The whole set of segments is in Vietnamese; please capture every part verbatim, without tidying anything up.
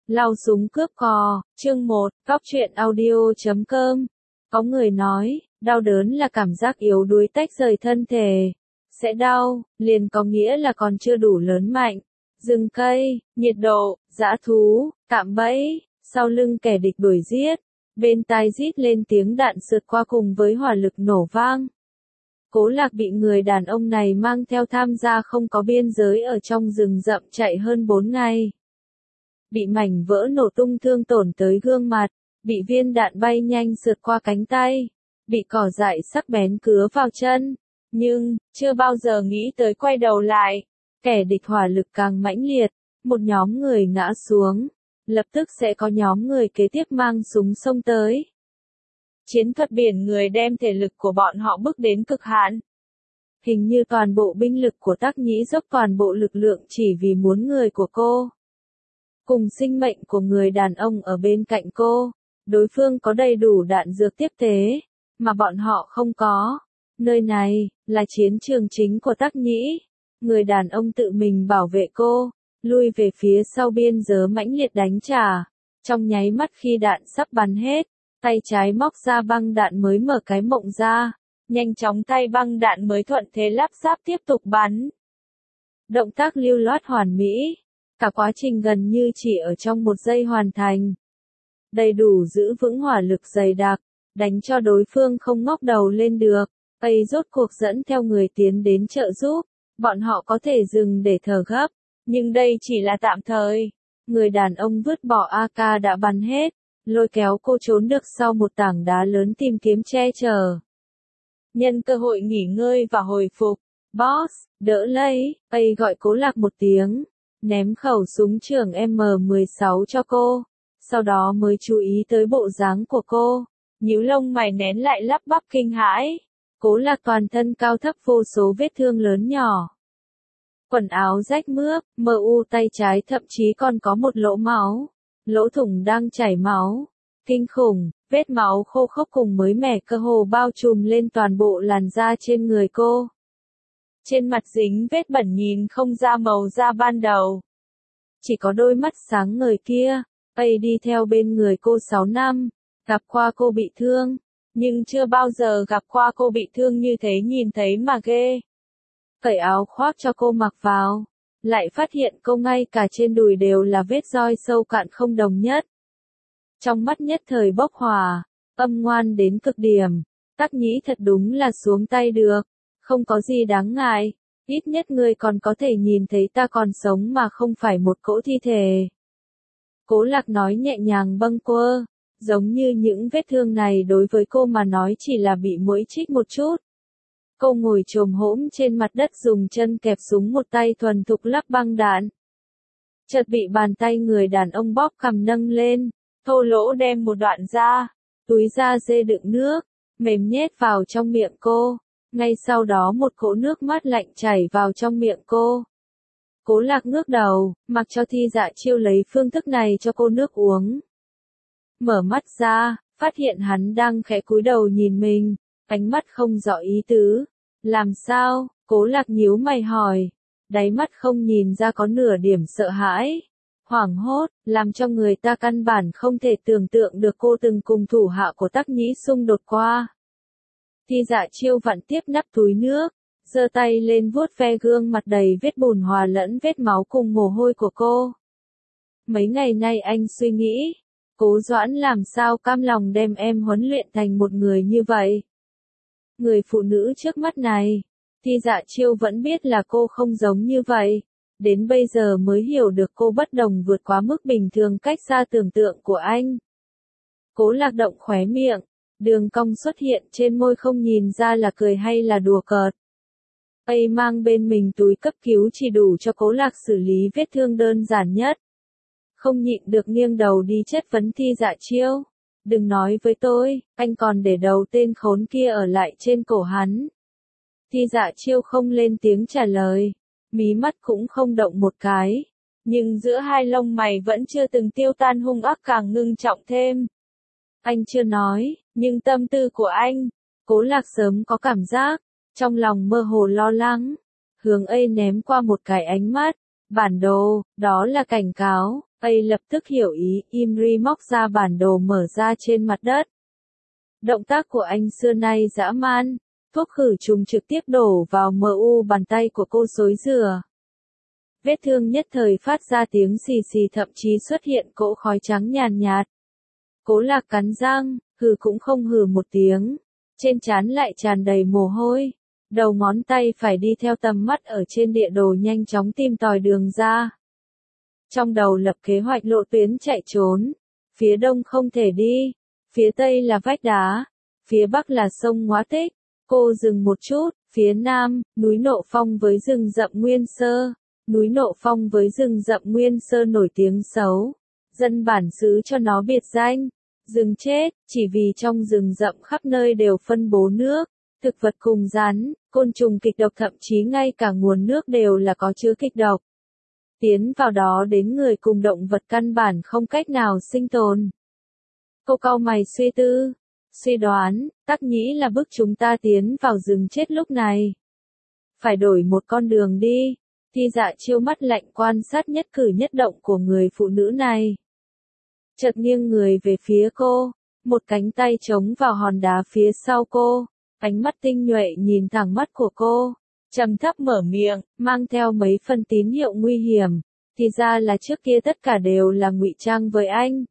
Lao súng cướp cò, chương một, Góc truyện audio chấm com. Có người nói, đau đớn là cảm giác yếu đuối tách rời thân thể. Sẽ đau, liền có nghĩa là còn chưa đủ lớn mạnh. Rừng cây, nhiệt độ, dã thú, cạm bẫy, sau lưng kẻ địch đuổi giết. Bên tai rít lên tiếng đạn sượt qua cùng với hỏa lực nổ vang. Cố Lạc bị người đàn ông này mang theo tham gia không có biên giới ở trong rừng rậm chạy hơn bốn ngày. Bị mảnh vỡ nổ tung thương tổn tới gương mặt, bị viên đạn bay nhanh sượt qua cánh tay, bị cỏ dại sắc bén cứa vào chân, nhưng, chưa bao giờ nghĩ tới quay đầu lại. Kẻ địch hỏa lực càng mãnh liệt, một nhóm người ngã xuống, lập tức sẽ có nhóm người kế tiếp mang súng xông tới. Chiến thuật biển người đem thể lực của bọn họ bước đến cực hạn. Hình như toàn bộ binh lực của Tác Nhĩ dốc toàn bộ lực lượng chỉ vì muốn người của cô. Cùng sinh mệnh của người đàn ông ở bên cạnh cô, đối phương có đầy đủ đạn dược tiếp tế, mà bọn họ không có. Nơi này, là chiến trường chính của Tác Nhĩ. Người đàn ông tự mình bảo vệ cô, lui về phía sau biên giới mãnh liệt đánh trả. Trong nháy mắt khi đạn sắp bắn hết, tay trái móc ra băng đạn mới mở cái mộng ra. Nhanh chóng tay băng đạn mới thuận thế lắp ráp tiếp tục bắn. Động tác lưu loát hoàn mỹ. Cả quá trình gần như chỉ ở trong một giây hoàn thành. Đầy đủ giữ vững hỏa lực dày đặc, đánh cho đối phương không ngóc đầu lên được. Tây rốt cuộc dẫn theo người tiến đến trợ giúp. Bọn họ có thể dừng để thở gấp, nhưng đây chỉ là tạm thời. Người đàn ông vứt bỏ a ca đã bắn hết, lôi kéo cô trốn được sau một tảng đá lớn tìm kiếm che chở. Nhân cơ hội nghỉ ngơi và hồi phục, boss, đỡ lấy, Tây gọi Cố Lạc một tiếng. Ném khẩu súng trường M mười sáu cho cô, sau đó mới chú ý tới bộ dáng của cô, nhíu lông mày nén lại lắp bắp kinh hãi. Cố Lạc toàn thân cao thấp vô số vết thương lớn nhỏ. Quần áo rách mướp, mờ u tay trái thậm chí còn có một lỗ máu, lỗ thủng đang chảy máu. Kinh khủng, vết máu khô khốc cùng mới mẻ cơ hồ bao trùm lên toàn bộ làn da trên người cô. Trên mặt dính vết bẩn nhìn không ra màu da ban đầu. Chỉ có đôi mắt sáng ngời kia, Tây đi theo bên người cô sáu năm, gặp qua cô bị thương, nhưng chưa bao giờ gặp qua cô bị thương như thế nhìn thấy mà ghê. Cởi áo khoác cho cô mặc vào, lại phát hiện cô ngay cả trên đùi đều là vết roi sâu cạn không đồng nhất. Trong mắt nhất thời bốc hỏa, âm ngoan đến cực điểm, Tác Nhĩ thật đúng là xuống tay được. Không có gì đáng ngại, ít nhất ngươi còn có thể nhìn thấy ta còn sống mà không phải một cỗ thi thể. Cố Lạc nói nhẹ nhàng bâng quơ, giống như những vết thương này đối với cô mà nói chỉ là bị muỗi chích một chút. Cô ngồi chồm hổm trên mặt đất dùng chân kẹp súng một tay thuần thục lắp băng đạn. Chợt bị bàn tay người đàn ông bóp cằm nâng lên, thô lỗ đem một đoạn da, túi da dê đựng nước, mềm nhét vào trong miệng cô. Ngay sau đó một cỗ nước mát lạnh chảy vào trong miệng cô. Cố Lạc ngước đầu, mặc cho Thi Dạ Chiêu lấy phương thức này cho cô nước uống. Mở mắt ra, phát hiện hắn đang khẽ cúi đầu nhìn mình, ánh mắt không rõ ý tứ. Làm sao? Cố Lạc nhíu mày hỏi. Đáy mắt không nhìn ra có nửa điểm sợ hãi. Hoảng hốt, làm cho người ta căn bản không thể tưởng tượng được cô từng cùng thủ hạ của Tác Nhĩ xung đột qua. Thi Dạ Chiêu vặn tiếp nắp túi nước, giơ tay lên vuốt ve gương mặt đầy vết bùn hòa lẫn vết máu cùng mồ hôi của cô. Mấy ngày nay anh suy nghĩ, Cố Doãn làm sao cam lòng đem em huấn luyện thành một người như vậy. Người phụ nữ trước mắt này, Thi Dạ Chiêu vẫn biết là cô không giống như vậy, đến bây giờ mới hiểu được cô bất đồng vượt quá mức bình thường cách xa tưởng tượng của anh. Cố Lạc động khóe miệng. Đường cong xuất hiện trên môi không nhìn ra là cười hay là đùa cợt. Tây mang bên mình túi cấp cứu chỉ đủ cho Cố Lạc xử lý vết thương đơn giản nhất. Không nhịn được nghiêng đầu đi chất vấn Thi Dạ Chiêu. Đừng nói với tôi, anh còn để đầu tên khốn kia ở lại trên cổ hắn. Thi Dạ Chiêu không lên tiếng trả lời, mí mắt cũng không động một cái. Nhưng giữa hai lông mày vẫn chưa từng tiêu tan hung ác càng ngưng trọng thêm. Anh chưa nói, nhưng tâm tư của anh, Cố Lạc sớm có cảm giác, trong lòng mơ hồ lo lắng. Hướng A ném qua một cái ánh mắt, bản đồ, đó là cảnh cáo, Ây lập tức hiểu ý, Imri móc ra bản đồ mở ra trên mặt đất. Động tác của anh xưa nay dã man, thuốc khử trùng trực tiếp đổ vào mờ u bàn tay của cô xối rửa. Vết thương nhất thời phát ra tiếng xì xì, thậm chí xuất hiện cỗ khói trắng nhàn nhạt. Cố Lạc cắn răng, hừ cũng không hừ một tiếng, trên trán lại tràn đầy mồ hôi, đầu ngón tay phải đi theo tầm mắt ở trên địa đồ nhanh chóng tìm tòi đường ra. Trong đầu lập kế hoạch lộ tuyến chạy trốn, phía đông không thể đi, phía tây là vách đá, phía bắc là sông Ngoá Tích, cô dừng một chút, phía nam, núi Nộ Phong với rừng rậm Nguyên Sơ, núi Nộ Phong với rừng rậm Nguyên Sơ nổi tiếng xấu, dân bản xứ cho nó biệt danh, rừng chết, chỉ vì trong rừng rậm khắp nơi đều phân bố nước, thực vật cùng rắn, côn trùng kịch độc, thậm chí ngay cả nguồn nước đều là có chứa kịch độc. Tiến vào đó đến người cùng động vật căn bản không cách nào sinh tồn. Cô cau mày suy tư, suy đoán, Tắc Nhĩ là bức chúng ta tiến vào rừng chết lúc này. Phải đổi một con đường đi. Thi Dạ Chiêu mắt lạnh quan sát nhất cử nhất động của người phụ nữ này. Chợt nghiêng người về phía cô, một cánh tay chống vào hòn đá phía sau cô, ánh mắt tinh nhuệ nhìn thẳng mắt của cô, trầm thấp mở miệng, mang theo mấy phần tín hiệu nguy hiểm, thì ra là trước kia tất cả đều là ngụy trang với anh.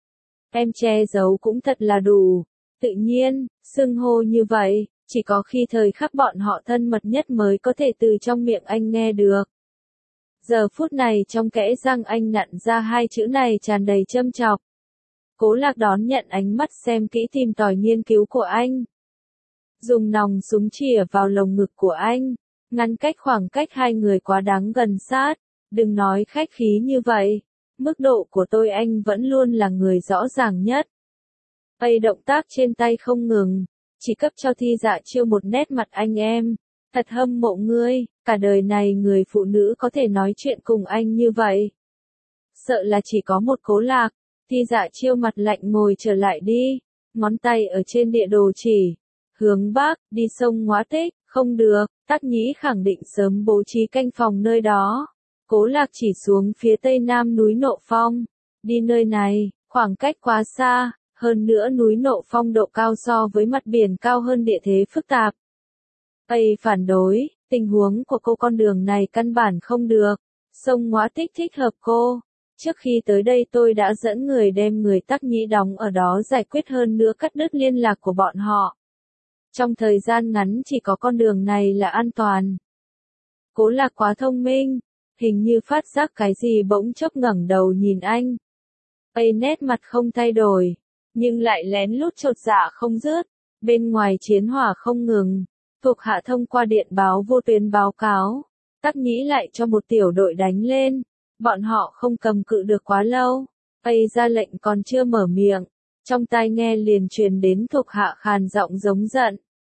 Em che giấu cũng thật là đủ, tự nhiên, xưng hô như vậy, chỉ có khi thời khắc bọn họ thân mật nhất mới có thể từ trong miệng anh nghe được. Giờ phút này trong kẽ răng anh nặn ra hai chữ này tràn đầy châm chọc. Cố Lạc đón nhận ánh mắt xem kỹ tìm tòi nghiên cứu của anh. Dùng nòng súng chĩa vào lồng ngực của anh, ngăn cách khoảng cách hai người quá đáng gần sát, đừng nói khách khí như vậy, mức độ của tôi anh vẫn luôn là người rõ ràng nhất. Ây động tác trên tay không ngừng, chỉ cấp cho Thi Dạ Chiêu một nét mặt anh em, thật hâm mộ ngươi, cả đời này người phụ nữ có thể nói chuyện cùng anh như vậy. Sợ là chỉ có một Cố Lạc. Thi Dạ Chiêu mặt lạnh ngồi trở lại đi, ngón tay ở trên địa đồ chỉ, hướng bắc, đi sông Ngoá Tích, không được, Tắc Nhĩ khẳng định sớm bố trí canh phòng nơi đó. Cố Lạc chỉ xuống phía tây nam núi Nộ Phong, đi nơi này, khoảng cách quá xa, hơn nữa núi Nộ Phong độ cao so với mặt biển cao hơn, địa thế phức tạp. Ây phản đối, tình huống của cô con đường này căn bản không được, sông Ngoá Tích thích hợp cô. Trước khi tới đây tôi đã dẫn người đem người Tắc Nhĩ đóng ở đó giải quyết, hơn nữa cắt đứt liên lạc của bọn họ. Trong thời gian ngắn chỉ có con đường này là an toàn. Cố Lạc quá thông minh, hình như phát giác cái gì bỗng chốc ngẩng đầu nhìn anh. Ây nét mặt không thay đổi, nhưng lại lén lút chột dạ không dứt, bên ngoài chiến hỏa không ngừng, thuộc hạ thông qua điện báo vô tuyến báo cáo, Tắc Nhĩ lại cho một tiểu đội đánh lên. Bọn họ không cầm cự được quá lâu, Ây ra lệnh còn chưa mở miệng, trong tai nghe liền truyền đến thuộc hạ khàn giọng giống giận.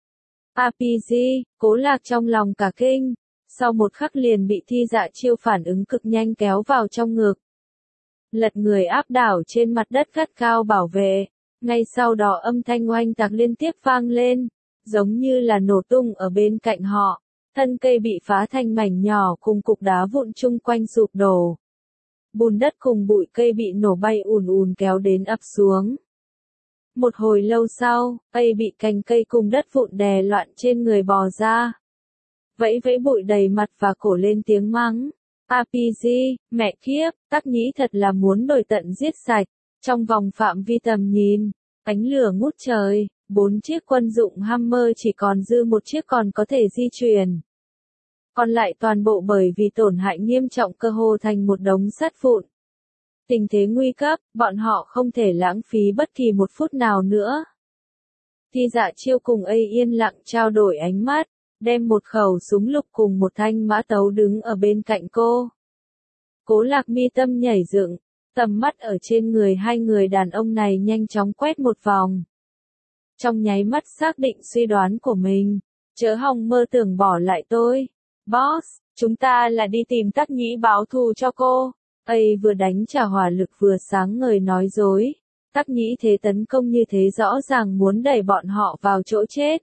a pê giê, Cố Lạc trong lòng cả kinh, sau một khắc liền bị Thi Dạ Chiêu phản ứng cực nhanh kéo vào trong ngực. Lật người áp đảo trên mặt đất gắt cao bảo vệ, ngay sau đó âm thanh oanh tạc liên tiếp vang lên, giống như là nổ tung ở bên cạnh họ. Thân cây bị phá thành mảnh nhỏ cùng cục đá vụn chung quanh sụp đổ. Bùn đất cùng bụi cây bị nổ bay ùn ùn kéo đến ập xuống. Một hồi lâu sau, Ây bị cành cây cùng đất vụn đè loạn trên người bò ra. Vẫy vẫy bụi đầy mặt và cổ lên tiếng mắng. a pê giê, mẹ kiếp, Tắc Nhĩ thật là muốn đuổi tận giết sạch. Trong vòng phạm vi tầm nhìn, ánh lửa ngút trời. Bốn chiếc quân dụng Hammer chỉ còn dư một chiếc còn có thể di chuyển. Còn lại toàn bộ bởi vì tổn hại nghiêm trọng cơ hồ thành một đống sắt vụn. Tình thế nguy cấp, bọn họ không thể lãng phí bất kỳ một phút nào nữa. Thi Dạ Chiêu cùng Ây yên lặng trao đổi ánh mắt, đem một khẩu súng lục cùng một thanh mã tấu đứng ở bên cạnh cô. Cố Lạc mi tâm nhảy dựng, tầm mắt ở trên người hai người đàn ông này nhanh chóng quét một vòng. Trong nháy mắt xác định suy đoán của mình, chớ hòng mơ tưởng bỏ lại tôi. Boss, chúng ta là đi tìm Tắc Nhĩ báo thù cho cô. Ây vừa đánh trả hỏa lực vừa sáng ngời nói dối. Tắc Nhĩ thế tấn công như thế rõ ràng muốn đẩy bọn họ vào chỗ chết.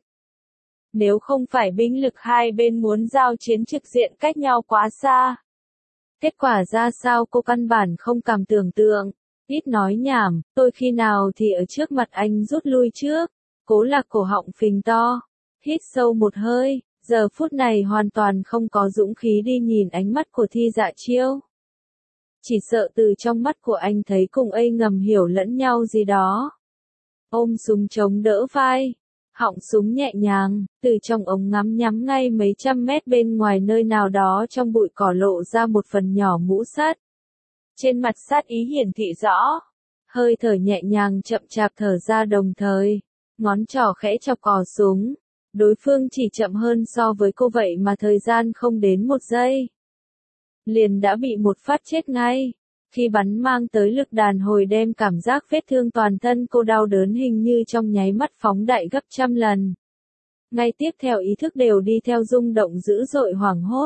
Nếu không phải binh lực hai bên muốn giao chiến trực diện cách nhau quá xa, Kết quả ra sao cô căn bản không cảm tưởng tượng. Ít nói nhảm, tôi khi nào thì ở trước mặt anh rút lui trước. Cố Lạc cổ họng phình to, hít sâu một hơi, giờ phút này hoàn toàn không có dũng khí đi nhìn ánh mắt của Thi Dạ Chiêu. Chỉ sợ từ trong mắt của anh thấy cùng ấy ngầm hiểu lẫn nhau gì đó. Ôm súng chống đỡ vai, họng súng nhẹ nhàng, từ trong ống ngắm nhắm ngay mấy trăm mét bên ngoài nơi nào đó trong bụi cỏ lộ ra một phần nhỏ mũ sắt. Trên mặt sát ý hiển thị rõ, hơi thở nhẹ nhàng chậm chạp thở ra đồng thời, ngón trỏ khẽ chọc cò súng. Đối phương chỉ chậm hơn so với cô vậy mà thời gian không đến một giây. Liền đã bị một phát chết ngay. Khi bắn mang tới lực đàn hồi đem cảm giác vết thương toàn thân cô đau đớn hình như trong nháy mắt phóng đại gấp trăm lần. Ngay tiếp theo ý thức đều đi theo rung động dữ dội hoảng hốt.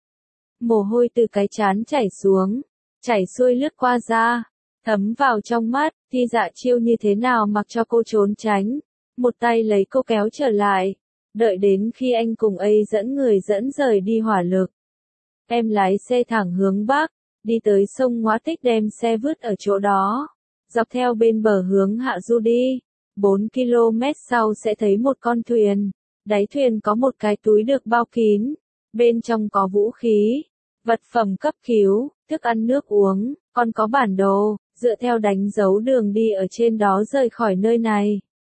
Mồ hôi từ cái trán chảy xuống, chảy xuôi lướt qua da, thấm vào trong mắt. Thi Dạ Chiêu như thế nào mặc cho cô trốn tránh, một tay lấy cô kéo trở lại, đợi đến khi anh cùng ấy dẫn người dẫn rời đi hỏa lực. Em lái xe thẳng hướng bắc, đi tới sông Ngoá Tích đem xe vứt ở chỗ đó, dọc theo bên bờ hướng hạ du đi. bốn ki lô mét sau sẽ thấy một con thuyền, đáy thuyền có một cái túi được bao kín, bên trong có vũ khí, vật phẩm cấp cứu, thức ăn nước uống, còn có bản đồ, dựa theo đánh dấu đường đi ở trên đó rời khỏi nơi này.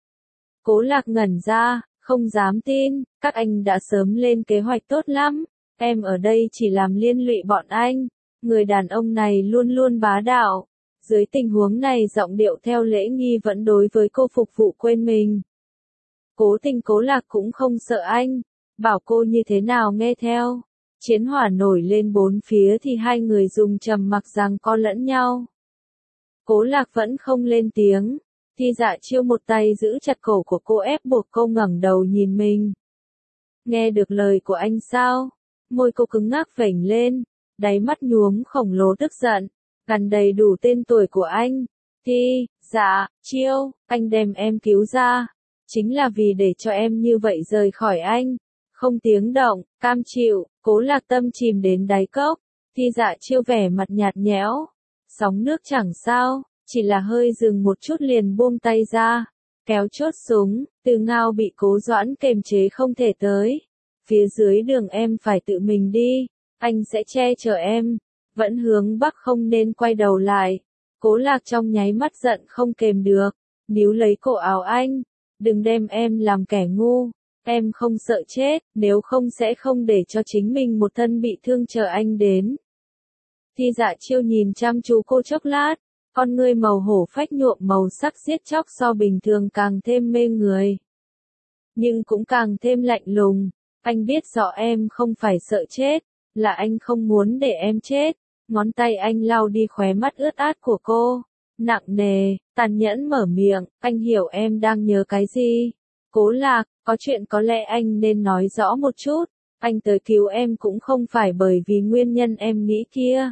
Cố Lạc ngẩn ra, không dám tin, các anh đã sớm lên kế hoạch tốt lắm, em ở đây chỉ làm liên lụy bọn anh. Người đàn ông này luôn luôn bá đạo. Dưới tình huống này giọng điệu theo lễ nghi vẫn đối với cô phục vụ quên mình. Cố Tình Cố Lạc cũng không sợ anh, bảo cô như thế nào nghe theo. Chiến hỏa nổi lên bốn phía thì hai người dùng trầm mặc giằng co lẫn nhau. Cố Lạc vẫn không lên tiếng. Thi Dạ Chiêu một tay giữ chặt cổ của cô ép buộc cô ngẩng đầu nhìn mình. Nghe được lời của anh sao? Môi cô cứng ngắc vểnh lên, đáy mắt nhuốm khổng lồ tức giận, gần đầy đủ tên tuổi của anh. Thi Dạ Chiêu, anh đem em cứu ra, chính là vì để cho em như vậy rời khỏi anh. Không tiếng động, cam chịu. Cố Lạc tâm chìm đến đáy cốc. Thi Dạ Chiêu vẻ mặt nhạt nhẽo. Sóng nước chẳng sao, chỉ là hơi dừng một chút liền buông tay ra, kéo chốt súng. Từ Ngao bị Cố Doãn kềm chế không thể tới. Phía dưới đường em phải tự mình đi, anh sẽ che chở em. Vẫn hướng bắc không nên quay đầu lại. Cố Lạc trong nháy mắt giận không kềm được, níu lấy cổ áo anh. Đừng đem em làm kẻ ngu, em không sợ chết, nếu không sẽ không để cho chính mình một thân bị thương chờ anh đến. Thi Dạ Chiêu nhìn chăm chú cô chốc lát, con ngươi màu hổ phách nhuộm màu sắc giết chóc so bình thường càng thêm mê người. Nhưng cũng càng thêm lạnh lùng. Anh biết rõ em không phải sợ chết, là anh không muốn để em chết. Ngón tay anh lau đi khóe mắt ướt át của cô. Nặng nề, tàn nhẫn mở miệng, anh hiểu em đang nhớ cái gì. Cố Lạc, có chuyện có lẽ anh nên nói rõ một chút. Anh tới cứu em cũng không phải bởi vì nguyên nhân em nghĩ kia.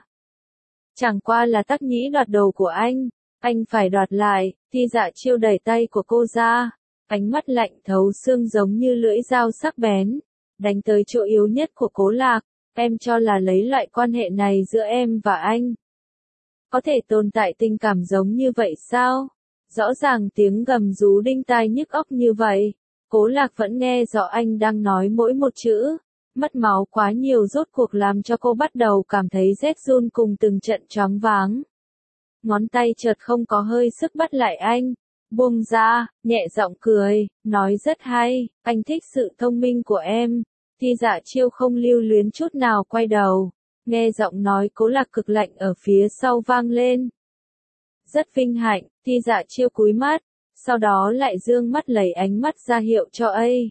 Chẳng qua là Tắc Nhĩ đoạt đầu của anh, anh phải đoạt lại. Thi Dạ Chiêu đẩy tay của cô ra, ánh mắt lạnh thấu xương giống như lưỡi dao sắc bén, đánh tới chỗ yếu nhất của Cố Lạc. Em cho là lấy loại quan hệ này giữa em và anh có thể tồn tại tình cảm giống như vậy sao? Rõ ràng tiếng gầm rú đinh tai nhức óc như vậy, Cố Lạc vẫn nghe rõ anh đang nói mỗi một chữ. Mất máu quá nhiều rốt cuộc làm cho cô bắt đầu cảm thấy rét run cùng từng trận choáng váng. Ngón tay chợt không có hơi sức bắt lại anh, buông ra, nhẹ giọng cười, nói rất hay, anh thích sự thông minh của em. Thi Dạ Chiêu không lưu luyến chút nào quay đầu, nghe giọng nói Cố Lạc cực lạnh ở phía sau vang lên. Rất vinh hạnh. Thi Dạ Chiêu cúi mắt, sau đó lại dương mắt lấy ánh mắt ra hiệu cho ấy.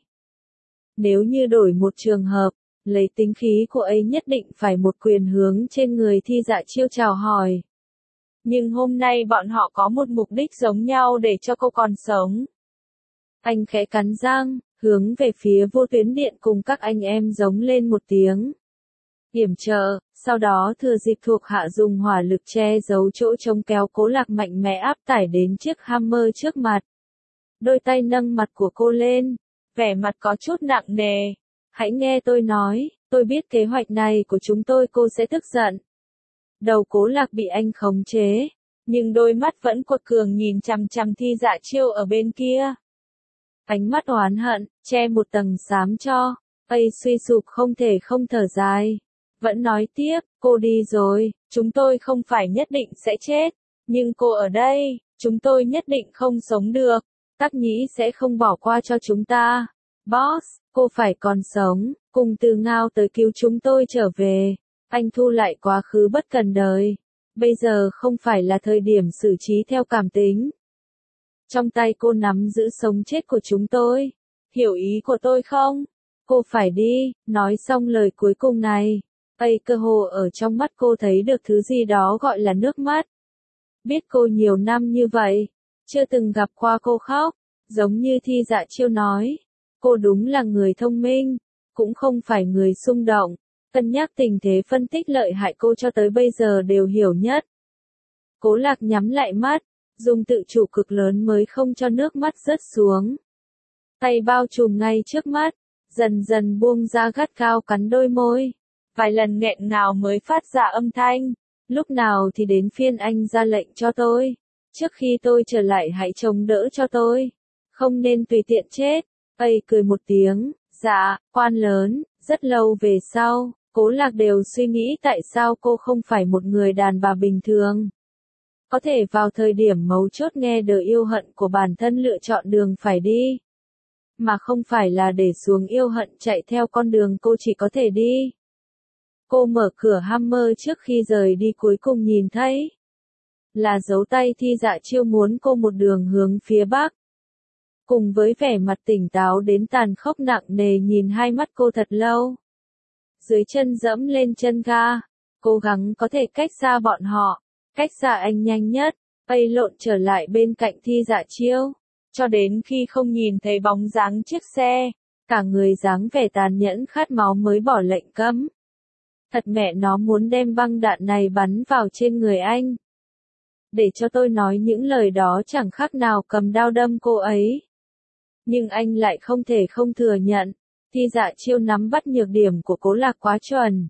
Nếu như đổi một trường hợp, lấy tính khí của ấy nhất định phải một quyền hướng trên người Thi Dạ Chiêu chào hỏi. Nhưng hôm nay bọn họ có một mục đích giống nhau để cho cô còn sống. Anh khẽ cắn răng, hướng về phía Vô Tuyến Điện cùng các anh em giống lên một tiếng. Yểm trợ, sau đó thừa dịp thuộc hạ dùng hỏa lực che giấu chỗ trống kéo Cố Lạc mạnh mẽ áp tải đến chiếc Hammer trước mặt. Đôi tay nâng mặt của cô lên, vẻ mặt có chút nặng nề. Hãy nghe tôi nói, tôi biết kế hoạch này của chúng tôi cô sẽ tức giận. Đầu Cố Lạc bị anh khống chế, nhưng đôi mắt vẫn quật cường nhìn chằm chằm Thi Dạ Chiêu ở bên kia. Ánh mắt oán hận, che một tầng xám cho, Ây suy sụp không thể không thở dài. Vẫn nói tiếp, cô đi rồi, chúng tôi không phải nhất định sẽ chết, nhưng cô ở đây, chúng tôi nhất định không sống được. Tắc Nhĩ sẽ không bỏ qua cho chúng ta. Boss, cô phải còn sống, cùng Từ Ngao tới cứu chúng tôi trở về. Anh thu lại quá khứ bất cần đời. Bây giờ không phải là thời điểm xử trí theo cảm tính. Trong tay cô nắm giữ sống chết của chúng tôi. Hiểu ý của tôi không? Cô phải đi. Nói xong lời cuối cùng này, Ây cơ hồ ở trong mắt cô thấy được thứ gì đó gọi là nước mắt. Biết cô nhiều năm như vậy, chưa từng gặp qua cô khóc, giống như Thi Dạ Chiêu nói. Cô đúng là người thông minh, cũng không phải người xung động, cân nhắc tình thế phân tích lợi hại cô cho tới bây giờ đều hiểu nhất. Cố Lạc nhắm lại mắt, dùng tự chủ cực lớn mới không cho nước mắt rớt xuống. Tay bao trùm ngay trước mắt, dần dần buông ra gắt cao cắn đôi môi. Vài lần nghẹn ngào mới phát ra âm thanh. Lúc nào thì đến phiên anh ra lệnh cho tôi. Trước khi tôi trở lại hãy chống đỡ cho tôi. Không nên tùy tiện chết. Ây cười một tiếng, dạ, quan lớn. Rất lâu về sau, Cố Lạc đều suy nghĩ tại sao cô không phải một người đàn bà bình thường. Có thể vào thời điểm mấu chốt nghe đời yêu hận của bản thân lựa chọn đường phải đi. Mà không phải là để xuống yêu hận chạy theo con đường cô chỉ có thể đi. Cô mở cửa Hammer trước khi rời đi cuối cùng nhìn thấy. Là dấu tay Thi Dạ Chiêu muốn cô một đường hướng phía bắc. Cùng với vẻ mặt tỉnh táo đến tàn khốc nặng nề nhìn hai mắt cô thật lâu. Dưới chân dẫm lên chân ga, cố gắng có thể cách xa bọn họ, cách xa anh nhanh nhất, bay lộn trở lại bên cạnh Thi Dạ Chiêu, cho đến khi không nhìn thấy bóng dáng chiếc xe, cả người dáng vẻ tàn nhẫn khát máu mới bỏ lệnh cấm. Thật mẹ nó muốn đem băng đạn này bắn vào trên người anh. Để cho tôi nói những lời đó chẳng khác nào cầm đao đâm cô ấy. Nhưng anh lại không thể không thừa nhận, Thi Dạ Chiêu nắm bắt nhược điểm của Cố Lạc quá chuẩn.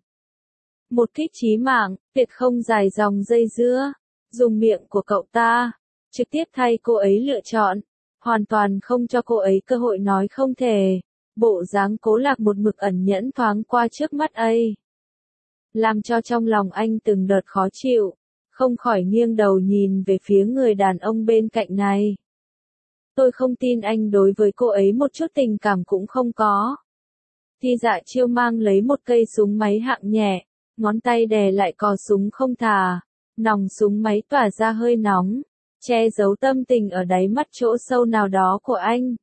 Một kích chí mạng, tuyệt không dài dòng dây dưa, dùng miệng của cậu ta, trực tiếp thay cô ấy lựa chọn, hoàn toàn không cho cô ấy cơ hội nói không thể. Bộ dáng Cố Lạc một mực ẩn nhẫn thoáng qua trước mắt ấy, làm cho trong lòng anh từng đợt khó chịu, không khỏi nghiêng đầu nhìn về phía người đàn ông bên cạnh này. Tôi không tin anh đối với cô ấy một chút tình cảm cũng không có. Thi Dạ Chiêu mang lấy một cây súng máy hạng nhẹ, ngón tay đè lại cò súng không thả, nòng súng máy tỏa ra hơi nóng, che giấu tâm tình ở đáy mắt chỗ sâu nào đó của anh.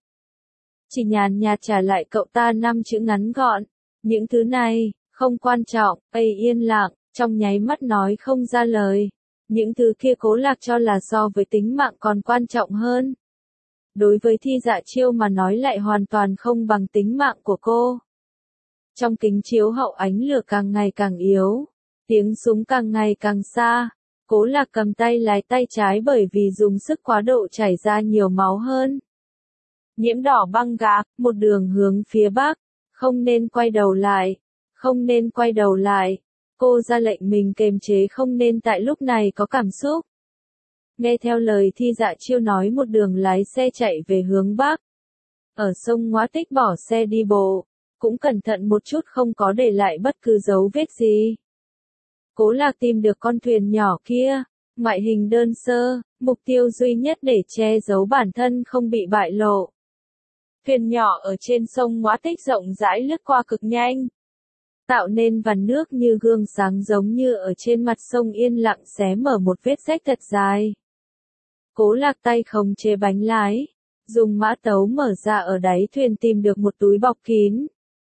Chỉ nhàn nhạt trả lại cậu ta năm chữ ngắn gọn, những thứ này, không quan trọng. Ây yên lặng, trong nháy mắt nói không ra lời. Những thứ kia Cố Lạc cho là so với tính mạng còn quan trọng hơn. Đối với Thi Dạ Chiêu mà nói lại hoàn toàn không bằng tính mạng của cô. Trong kính chiếu hậu ánh lửa càng ngày càng yếu, tiếng súng càng ngày càng xa. Cố Lạc cầm tay lái tay trái bởi vì dùng sức quá độ chảy ra nhiều máu hơn. Nhiễm đỏ băng gạc, một đường hướng phía bắc, không nên quay đầu lại, không nên quay đầu lại. Cô ra lệnh mình kềm chế không nên tại lúc này có cảm xúc. Nghe theo lời Thi Dạ Chiêu nói một đường lái xe chạy về hướng bắc. Ở sông Ngoã Tích bỏ xe đi bộ, cũng cẩn thận một chút không có để lại bất cứ dấu vết gì. Cố Lạc tìm được con thuyền nhỏ kia, ngoại hình đơn sơ, mục tiêu duy nhất để che giấu bản thân không bị bại lộ. Thuyền nhỏ ở trên sông Ngoã Tích rộng rãi lướt qua cực nhanh, tạo nên vằn nước như gương sáng giống như ở trên mặt sông yên lặng xé mở một vết rách thật dài. Cố Lạc tay khống chế bánh lái, dùng mã tấu mở ra ở đáy thuyền tìm được một túi bọc kín.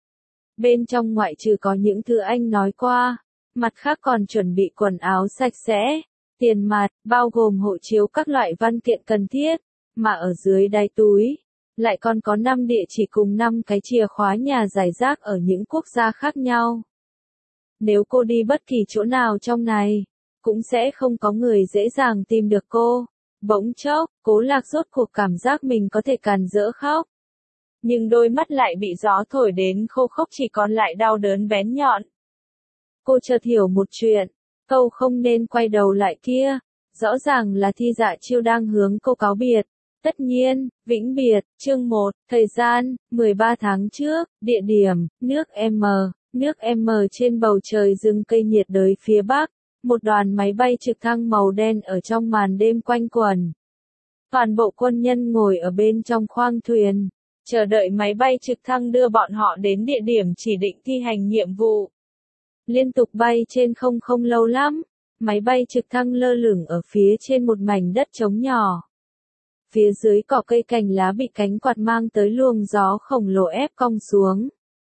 Bên trong ngoại trừ có những thứ anh nói qua, mặt khác còn chuẩn bị quần áo sạch sẽ, tiền mặt, bao gồm hộ chiếu các loại văn kiện cần thiết, mà ở dưới đáy túi, lại còn có năm địa chỉ cùng năm cái chìa khóa nhà giải rác ở những quốc gia khác nhau. Nếu cô đi bất kỳ chỗ nào trong này, cũng sẽ không có người dễ dàng tìm được cô. Bỗng chốc, Cố Lạc rốt cuộc cảm giác mình có thể càn rỡ khóc. Nhưng đôi mắt lại bị gió thổi đến khô khốc chỉ còn lại đau đớn bén nhọn. Cô chợt hiểu một chuyện, câu không nên quay đầu lại kia, rõ ràng là Thi Dạ Chiêu đang hướng cô cáo biệt. Tất nhiên, vĩnh biệt, chương một, thời gian, mười ba tháng trước, địa điểm, nước M, nước M trên bầu trời rừng cây nhiệt đới phía Bắc, một đoàn máy bay trực thăng màu đen ở trong màn đêm quanh quẩn. Toàn bộ quân nhân ngồi ở bên trong khoang thuyền, chờ đợi máy bay trực thăng đưa bọn họ đến địa điểm chỉ định thi hành nhiệm vụ. Liên tục bay trên không không lâu lắm, máy bay trực thăng lơ lửng ở phía trên một mảnh đất trống nhỏ. Phía dưới cỏ cây cành lá bị cánh quạt mang tới luồng gió khổng lồ ép cong xuống.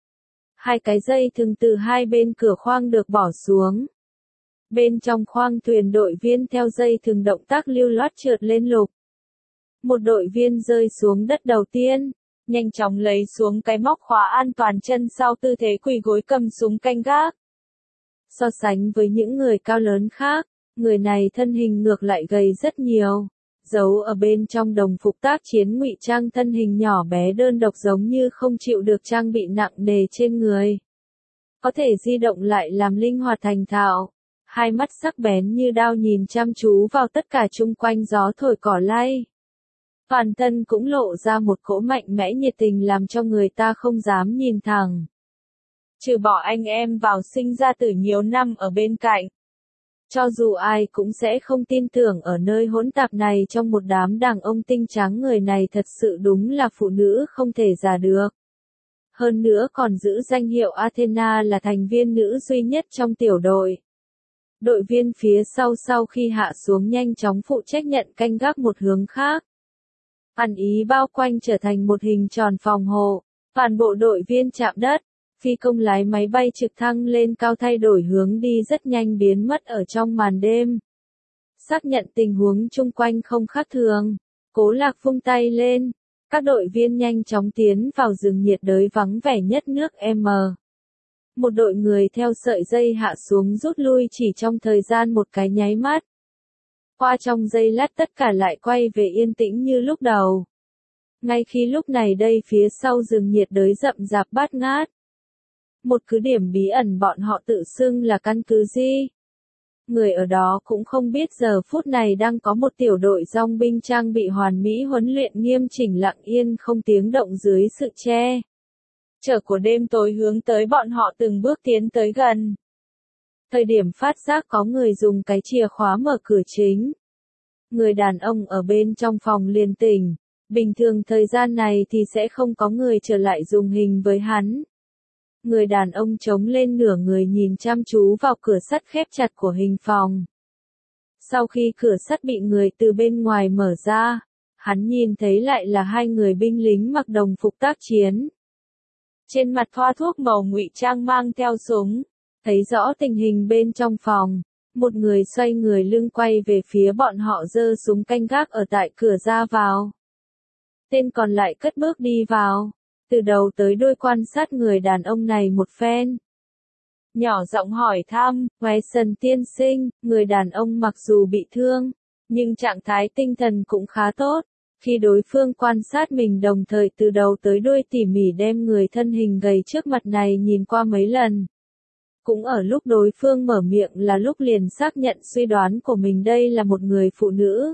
Hai cái dây thừng từ hai bên cửa khoang được bỏ xuống. Bên trong khoang thuyền đội viên theo dây thừng động tác lưu loát trượt lên lục. Một đội viên rơi xuống đất đầu tiên, nhanh chóng lấy xuống cái móc khóa an toàn chân sau tư thế quỳ gối cầm súng canh gác. So sánh với những người cao lớn khác, người này thân hình ngược lại gầy rất nhiều. Giấu ở bên trong đồng phục tác chiến ngụy trang thân hình nhỏ bé đơn độc giống như không chịu được trang bị nặng nề trên người. Có thể di động lại làm linh hoạt thành thạo. Hai mắt sắc bén như đao nhìn chăm chú vào tất cả chung quanh gió thổi cỏ lay. Toàn thân cũng lộ ra một cỗ mạnh mẽ nhiệt tình làm cho người ta không dám nhìn thẳng. Trừ bỏ anh em vào sinh ra tử nhiều năm ở bên cạnh. Cho dù ai cũng sẽ không tin tưởng ở nơi hỗn tạp này trong một đám đàn ông tinh tráng người này thật sự đúng là phụ nữ không thể giả được. Hơn nữa còn giữ danh hiệu Athena là thành viên nữ duy nhất trong tiểu đội. Đội viên phía sau sau khi hạ xuống nhanh chóng phụ trách nhận canh gác một hướng khác. Hàn ý bao quanh trở thành một hình tròn phòng hộ, toàn bộ đội viên chạm đất. Phi công lái máy bay trực thăng lên cao thay đổi hướng đi rất nhanh biến mất ở trong màn đêm. Xác nhận tình huống chung quanh không khác thường, Cố Lạc vung tay lên, các đội viên nhanh chóng tiến vào rừng nhiệt đới vắng vẻ nhất nước M. Một đội người theo sợi dây hạ xuống rút lui chỉ trong thời gian một cái nháy mắt. Qua trong giây lát tất cả lại quay về yên tĩnh như lúc đầu. Ngay khi lúc này đây phía sau rừng nhiệt đới rậm rạp bát ngát. Một cứ điểm bí ẩn bọn họ tự xưng là căn cứ gì. Người ở đó cũng không biết giờ phút này đang có một tiểu đội dòng binh trang bị hoàn mỹ huấn luyện nghiêm chỉnh lặng yên không tiếng động dưới sự che chở của đêm tối hướng tới bọn họ từng bước tiến tới gần. Thời điểm phát giác có người dùng cái chìa khóa mở cửa chính. Người đàn ông ở bên trong phòng liền tỉnh. Bình thường thời gian này thì sẽ không có người trở lại dùng hình với hắn. Người đàn ông chống lên nửa người nhìn chăm chú vào cửa sắt khép chặt của hình phòng. Sau khi cửa sắt bị người từ bên ngoài mở ra, hắn nhìn thấy lại là hai người binh lính mặc đồng phục tác chiến. Trên mặt thoa thuốc màu ngụy trang mang theo súng, thấy rõ tình hình bên trong phòng, một người xoay người lưng quay về phía bọn họ giơ súng canh gác ở tại cửa ra vào. Tên còn lại cất bước đi vào. Từ đầu tới đuôi quan sát người đàn ông này một phen. Nhỏ giọng hỏi thăm, Wesson tiên sinh, người đàn ông mặc dù bị thương, nhưng trạng thái tinh thần cũng khá tốt. Khi đối phương quan sát mình đồng thời từ đầu tới đuôi tỉ mỉ đem người thân hình gầy trước mặt này nhìn qua mấy lần. Cũng ở lúc đối phương mở miệng là lúc liền xác nhận suy đoán của mình đây là một người phụ nữ.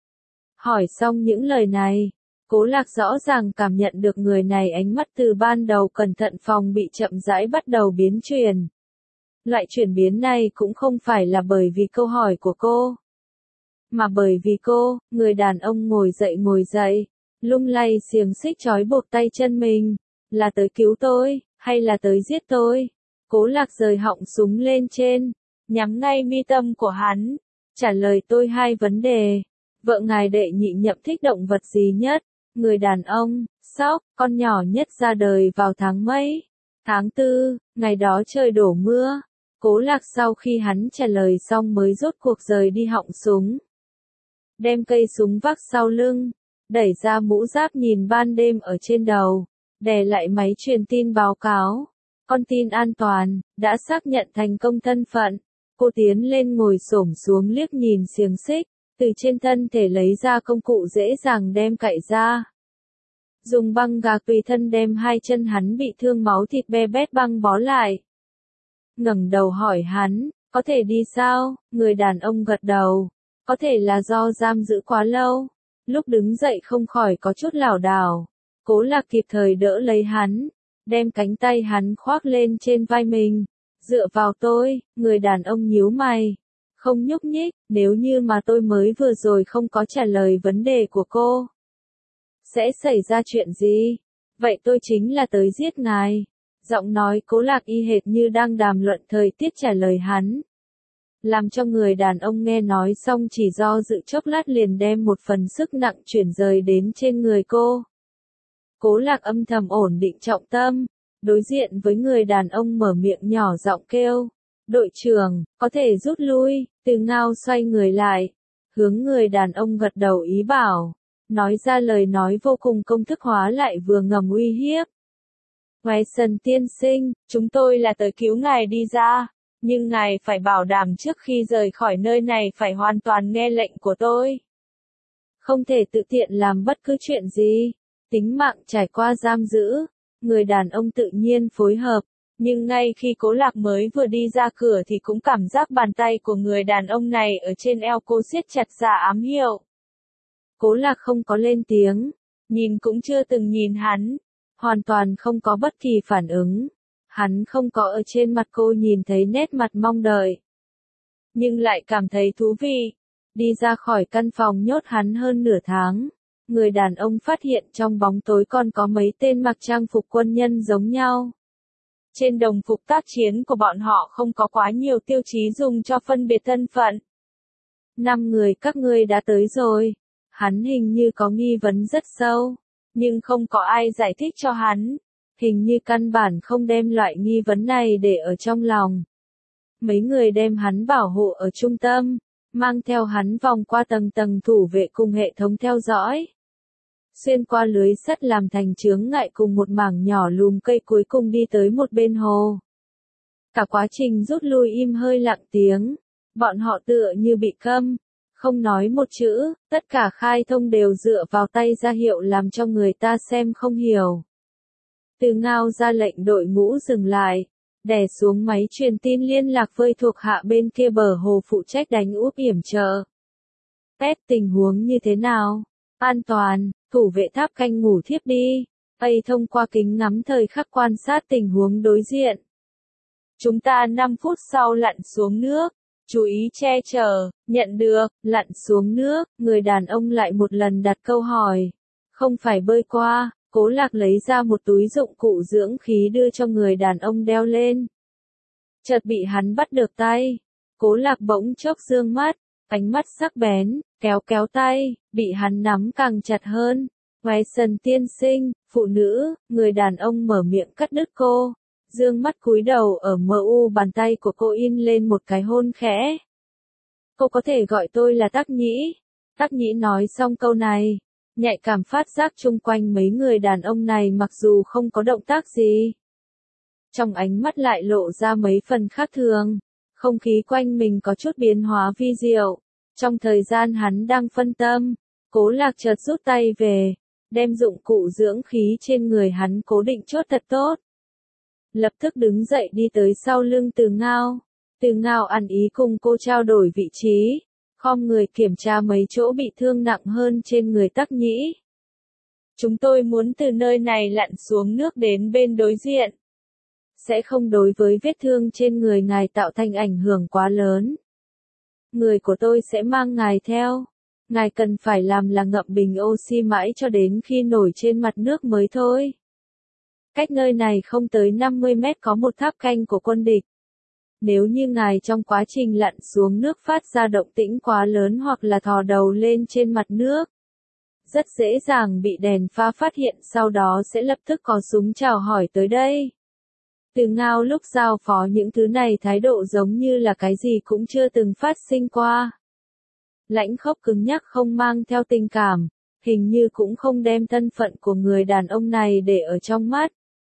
Hỏi xong những lời này. Cố Lạc rõ ràng cảm nhận được người này ánh mắt từ ban đầu cẩn thận phòng bị chậm rãi bắt đầu biến chuyển. Loại chuyển biến này cũng không phải là bởi vì câu hỏi của cô, mà bởi vì cô, người đàn ông ngồi dậy ngồi dậy, lung lay xiềng xích trói buộc tay chân mình, là tới cứu tôi, hay là tới giết tôi? Cố Lạc rời họng súng lên trên, nhắm ngay mi tâm của hắn, trả lời tôi hai vấn đề. Vợ ngài đệ nhị nhậm thích động vật gì nhất? Người đàn ông, sóc, con nhỏ nhất ra đời vào tháng mấy? Tháng tư, ngày đó trời đổ mưa. Cố Lạc sau khi hắn trả lời xong mới rốt cuộc rời đi họng súng. Đem cây súng vác sau lưng, đẩy ra mũ giáp nhìn ban đêm ở trên đầu, đè lại máy truyền tin báo cáo. Con tin an toàn, đã xác nhận thành công thân phận. Cô tiến lên ngồi xổm xuống liếc nhìn xiềng xích. Từ trên thân thể lấy ra công cụ dễ dàng đem cạy ra. Dùng băng gạc tùy thân đem hai chân hắn bị thương máu thịt be bét băng bó lại. Ngẩng đầu hỏi hắn, Có thể đi sao? Người đàn ông gật đầu. Có thể là do giam giữ quá lâu. Lúc đứng dậy không khỏi có chút lảo đảo. Cố Lạc kịp thời đỡ lấy hắn, đem cánh tay hắn khoác lên trên vai mình. Dựa vào tôi, người đàn ông nhíu mày. Không nhúc nhích, nếu như mà tôi mới vừa rồi không có trả lời vấn đề của cô. Sẽ xảy ra chuyện gì? Vậy tôi chính là tới giết ngài. Giọng nói Cố Lạc y hệt như đang đàm luận thời tiết trả lời hắn. Làm cho người đàn ông nghe nói xong chỉ do dự chốc lát liền đem một phần sức nặng chuyển rời đến trên người cô. Cố Lạc âm thầm ổn định trọng tâm, đối diện với người đàn ông mở miệng nhỏ giọng kêu. Đội trưởng, có thể rút lui. Từ Ngao xoay người lại, hướng người đàn ông gật đầu ý bảo, nói ra lời nói vô cùng công thức hóa lại vừa ngầm uy hiếp. Wilson tiên sinh, chúng tôi là tới cứu ngài đi ra, nhưng ngài phải bảo đảm trước khi rời khỏi nơi này phải hoàn toàn nghe lệnh của tôi. Không thể tự tiện làm bất cứ chuyện gì, tính mạng trải qua giam giữ, người đàn ông tự nhiên phối hợp. Nhưng ngay khi Cố Lạc mới vừa đi ra cửa thì cũng cảm giác bàn tay của người đàn ông này ở trên eo cô siết chặt ra ám hiệu. Cố Lạc không có lên tiếng, nhìn cũng chưa từng nhìn hắn, hoàn toàn không có bất kỳ phản ứng. Hắn không có ở trên mặt cô nhìn thấy nét mặt mong đợi, nhưng lại cảm thấy thú vị. Đi ra khỏi căn phòng nhốt hắn hơn nửa tháng, người đàn ông phát hiện trong bóng tối còn có mấy tên mặc trang phục quân nhân giống nhau. Trên đồng phục tác chiến của bọn họ không có quá nhiều tiêu chí dùng cho phân biệt thân phận. Năm người các ngươi đã tới rồi. Hắn hình như có nghi vấn rất sâu, nhưng không có ai giải thích cho hắn. Hình như căn bản không đem loại nghi vấn này để ở trong lòng. Mấy người đem hắn bảo hộ ở trung tâm, mang theo hắn vòng qua tầng tầng thủ vệ cùng hệ thống theo dõi. Xuyên qua lưới sắt làm thành chướng ngại cùng một mảng nhỏ lùm cây cuối cùng đi tới một bên hồ. Cả quá trình rút lui im hơi lặng tiếng, bọn họ tựa như bị câm, không nói một chữ, tất cả khai thông đều dựa vào tay ra hiệu làm cho người ta xem không hiểu. Từ Ngao ra lệnh đội ngũ dừng lại, đè xuống máy truyền tin liên lạc với thuộc hạ bên kia bờ hồ phụ trách đánh úp yểm trợ. Test tình huống như thế nào? An toàn. Thủ vệ tháp canh ngủ thiếp đi. Ây thông qua kính ngắm thời khắc quan sát tình huống đối diện. Chúng ta năm phút sau lặn xuống nước. Chú ý che chở. Nhận được. Lặn xuống nước. Người đàn ông lại một lần đặt câu hỏi. Không phải bơi qua. Cố Lạc lấy ra một túi dụng cụ dưỡng khí đưa cho người đàn ông đeo lên. Chợt bị hắn bắt được tay. Cố Lạc bỗng chốc dương mắt. Ánh mắt sắc bén, kéo kéo tay, bị hắn nắm càng chặt hơn. Wilson tiên sinh, phụ nữ, người đàn ông mở miệng cắt đứt cô. Dương mắt cúi đầu ở mờ u bàn tay của cô in lên một cái hôn khẽ. Cô có thể gọi tôi là Tắc Nhĩ. Tắc Nhĩ nói xong câu này, nhạy cảm phát giác chung quanh mấy người đàn ông này mặc dù không có động tác gì. Trong ánh mắt lại lộ ra mấy phần khác thường. Không khí quanh mình có chút biến hóa vi diệu. Trong thời gian hắn đang phân tâm, Cố Lạc chợt rút tay về, đem dụng cụ dưỡng khí trên người hắn cố định chốt thật tốt. Lập tức đứng dậy đi tới sau lưng Từ Ngao. Từ Ngao ăn ý cùng cô trao đổi vị trí, khom người kiểm tra mấy chỗ bị thương nặng hơn trên người Tắc Nhĩ. Chúng tôi muốn từ nơi này lặn xuống nước đến bên đối diện. Sẽ không đối với vết thương trên người ngài tạo thành ảnh hưởng quá lớn. Người của tôi sẽ mang ngài theo. Ngài cần phải làm là ngậm bình oxy mãi cho đến khi nổi trên mặt nước mới thôi. Cách nơi này không tới năm mươi mét có một tháp canh của quân địch. Nếu như ngài trong quá trình lặn xuống nước phát ra động tĩnh quá lớn hoặc là thò đầu lên trên mặt nước, rất dễ dàng bị đèn pha phát hiện, sau đó sẽ lập tức có súng chào hỏi tới đây. Từ Ngao lúc giao phó những thứ này thái độ giống như là cái gì cũng chưa từng phát sinh qua. Lãnh khốc cứng nhắc không mang theo tình cảm, hình như cũng không đem thân phận của người đàn ông này để ở trong mắt.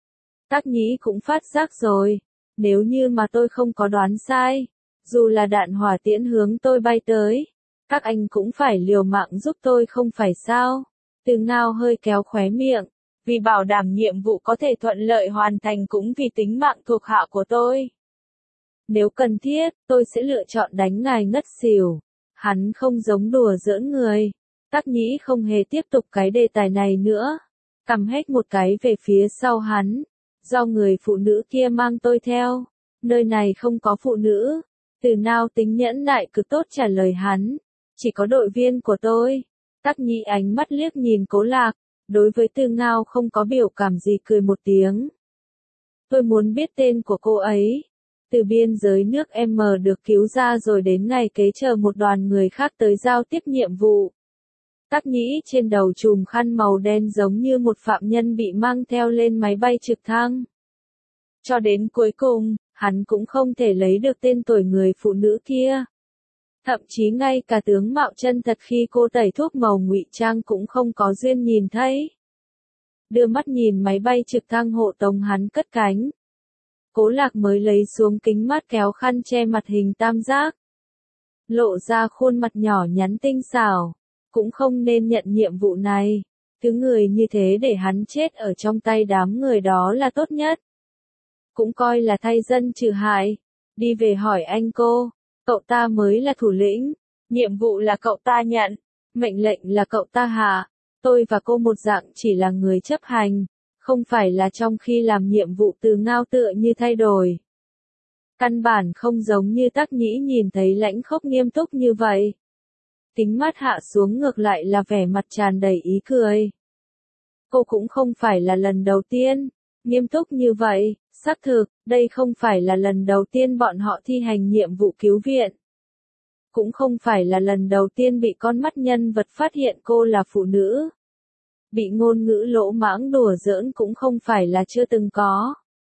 Tắc Nhĩ cũng phát giác rồi, nếu như mà tôi không có đoán sai, dù là đạn hỏa tiễn hướng tôi bay tới, các anh cũng phải liều mạng giúp tôi không phải sao? Từ Ngao hơi kéo khóe miệng. Vì bảo đảm nhiệm vụ có thể thuận lợi hoàn thành cũng vì tính mạng thuộc hạ của tôi. Nếu cần thiết, tôi sẽ lựa chọn đánh ngài ngất xỉu. Hắn không giống đùa giỡn người. Tắc Nhĩ không hề tiếp tục cái đề tài này nữa. Cầm hết một cái về phía sau hắn. Do người phụ nữ kia mang tôi theo. Nơi này không có phụ nữ. Từ Ngao tính nhẫn nại cực tốt trả lời hắn. Chỉ có đội viên của tôi. Tắc Nhĩ ánh mắt liếc nhìn Cố Lạc. Đối với Từ Ngao không có biểu cảm gì, cười một tiếng. Tôi muốn biết tên của cô ấy. Từ biên giới nước M được cứu ra rồi đến ngày kế chờ một đoàn người khác tới giao tiếp nhiệm vụ. Tắc Nhĩ trên đầu trùm khăn màu đen giống như một phạm nhân bị mang theo lên máy bay trực thăng. Cho đến cuối cùng, hắn cũng không thể lấy được tên tuổi người phụ nữ kia. Thậm chí ngay cả tướng mạo chân thật khi cô tẩy thuốc màu ngụy trang cũng không có duyên nhìn thấy. Đưa mắt nhìn máy bay trực thăng hộ tống hắn cất cánh. Cố Lạc mới lấy xuống kính mát kéo khăn che mặt hình tam giác. Lộ ra khuôn mặt nhỏ nhắn tinh xảo. Cũng không nên nhận nhiệm vụ này. Thứ người như thế để hắn chết ở trong tay đám người đó là tốt nhất. Cũng coi là thay dân trừ hại. Đi về hỏi anh cô. Cậu ta mới là thủ lĩnh. Nhiệm vụ là cậu ta nhận. Mệnh lệnh là cậu ta hạ. Tôi và cô một dạng chỉ là người chấp hành. Không phải là trong khi làm nhiệm vụ Từ Ngao tựa như thay đổi. Căn bản không giống như Tắc Nhĩ nhìn thấy lãnh khốc nghiêm túc như vậy. Tính mắt hạ xuống ngược lại là vẻ mặt tràn đầy ý cười. Cô cũng không phải là lần đầu tiên. Nghiêm túc như vậy, xác thực, đây không phải là lần đầu tiên bọn họ thi hành nhiệm vụ cứu viện. Cũng không phải là lần đầu tiên bị con mắt nhân vật phát hiện cô là phụ nữ. Bị ngôn ngữ lỗ mãng đùa giỡn cũng không phải là chưa từng có.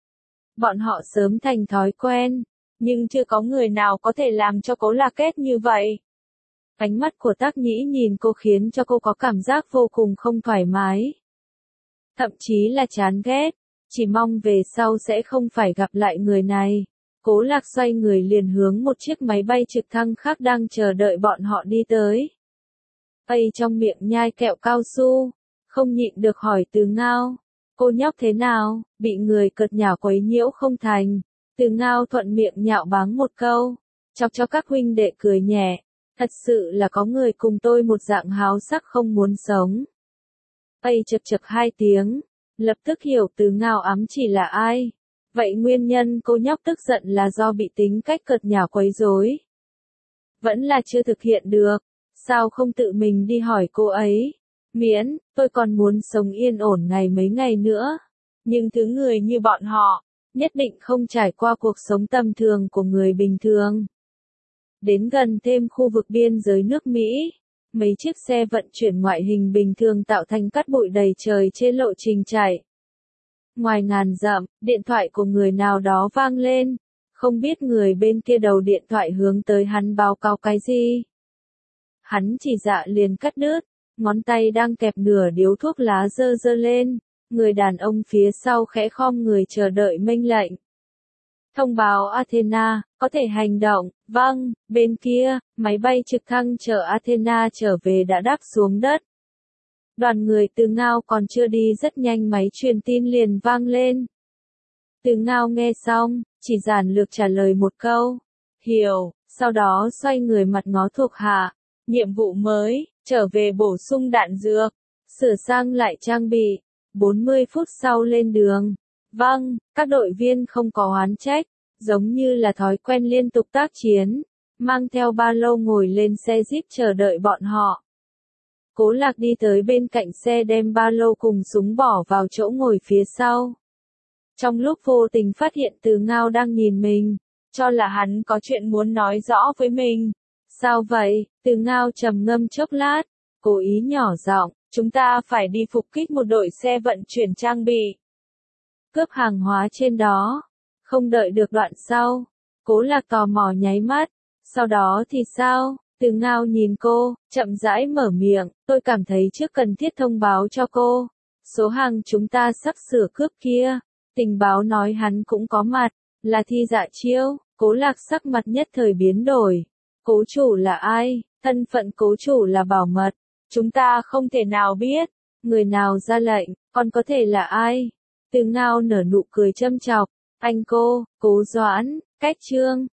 Bọn họ sớm thành thói quen, nhưng chưa có người nào có thể làm cho Cố Lạc kết như vậy. Ánh mắt của Tắc Nhĩ nhìn cô khiến cho cô có cảm giác vô cùng không thoải mái. Thậm chí là chán ghét, chỉ mong về sau sẽ không phải gặp lại người này. Cố Lạc xoay người liền hướng một chiếc máy bay trực thăng khác đang chờ đợi bọn họ đi tới. Tây trong miệng nhai kẹo cao su, không nhịn được hỏi Từ Ngao, cô nhóc thế nào, bị người cợt nhả quấy nhiễu không thành. Từ Ngao thuận miệng nhạo báng một câu, chọc cho các huynh đệ cười nhẹ. Thật sự là có người cùng tôi một dạng háo sắc không muốn sống. Tây chật chật hai tiếng, lập tức hiểu Từ Ngao ám chỉ là ai. Vậy nguyên nhân cô nhóc tức giận là do bị tính cách cợt nhả quấy rối. Vẫn là chưa thực hiện được, sao không tự mình đi hỏi cô ấy. Miễn, tôi còn muốn sống yên ổn ngày mấy ngày nữa. Nhưng thứ người như bọn họ, nhất định không trải qua cuộc sống tầm thường của người bình thường. Đến gần thêm khu vực biên giới nước Mỹ, mấy chiếc xe vận chuyển ngoại hình bình thường tạo thành cát bụi đầy trời trên lộ trình chạy. Ngoài ngàn dặm, điện thoại của người nào đó vang lên, không biết người bên kia đầu điện thoại hướng tới hắn báo cáo cái gì. Hắn chỉ dạ liền cắt đứt, ngón tay đang kẹp nửa điếu thuốc lá giơ giơ lên, người đàn ông phía sau khẽ khom người chờ đợi mệnh lệnh. Thông báo Athena, có thể hành động, vâng, bên kia, máy bay trực thăng chở Athena trở về đã đáp xuống đất. Đoàn người Từ Ngao còn chưa đi rất nhanh máy truyền tin liền vang lên. Từ Ngao nghe xong, chỉ giản lược trả lời một câu, hiểu, sau đó xoay người mặt ngó thuộc hạ, nhiệm vụ mới, trở về bổ sung đạn dược, sửa sang lại trang bị, bốn mươi phút sau lên đường. Vâng, các đội viên không có oán trách, giống như là thói quen liên tục tác chiến, mang theo ba lô ngồi lên xe Jeep chờ đợi bọn họ. Cố Lạc đi tới bên cạnh xe đem ba lô cùng súng bỏ vào chỗ ngồi phía sau. Trong lúc vô tình phát hiện Từ Ngao đang nhìn mình, cho là hắn có chuyện muốn nói rõ với mình. Sao vậy? Từ Ngao trầm ngâm chốc lát, cố ý nhỏ giọng, chúng ta phải đi phục kích một đội xe vận chuyển trang bị. Cướp hàng hóa trên đó. Không đợi được đoạn sau, Cố Lạc tò mò nháy mắt, sau đó thì sao? Từ Ngao nhìn cô, chậm rãi mở miệng, tôi cảm thấy trước cần thiết thông báo cho cô. Số hàng chúng ta sắp sửa cướp kia, tình báo nói hắn cũng có mặt, là Thi Dạ Chiêu. Cố Lạc sắc mặt nhất thời biến đổi. Cố chủ là ai? Thân phận cố chủ là bảo mật, chúng ta không thể nào biết. Người nào ra lệnh, còn có thể là ai? Từ Ngao nở nụ cười châm chọc, Anh cô, Cố Doãn, cách chương.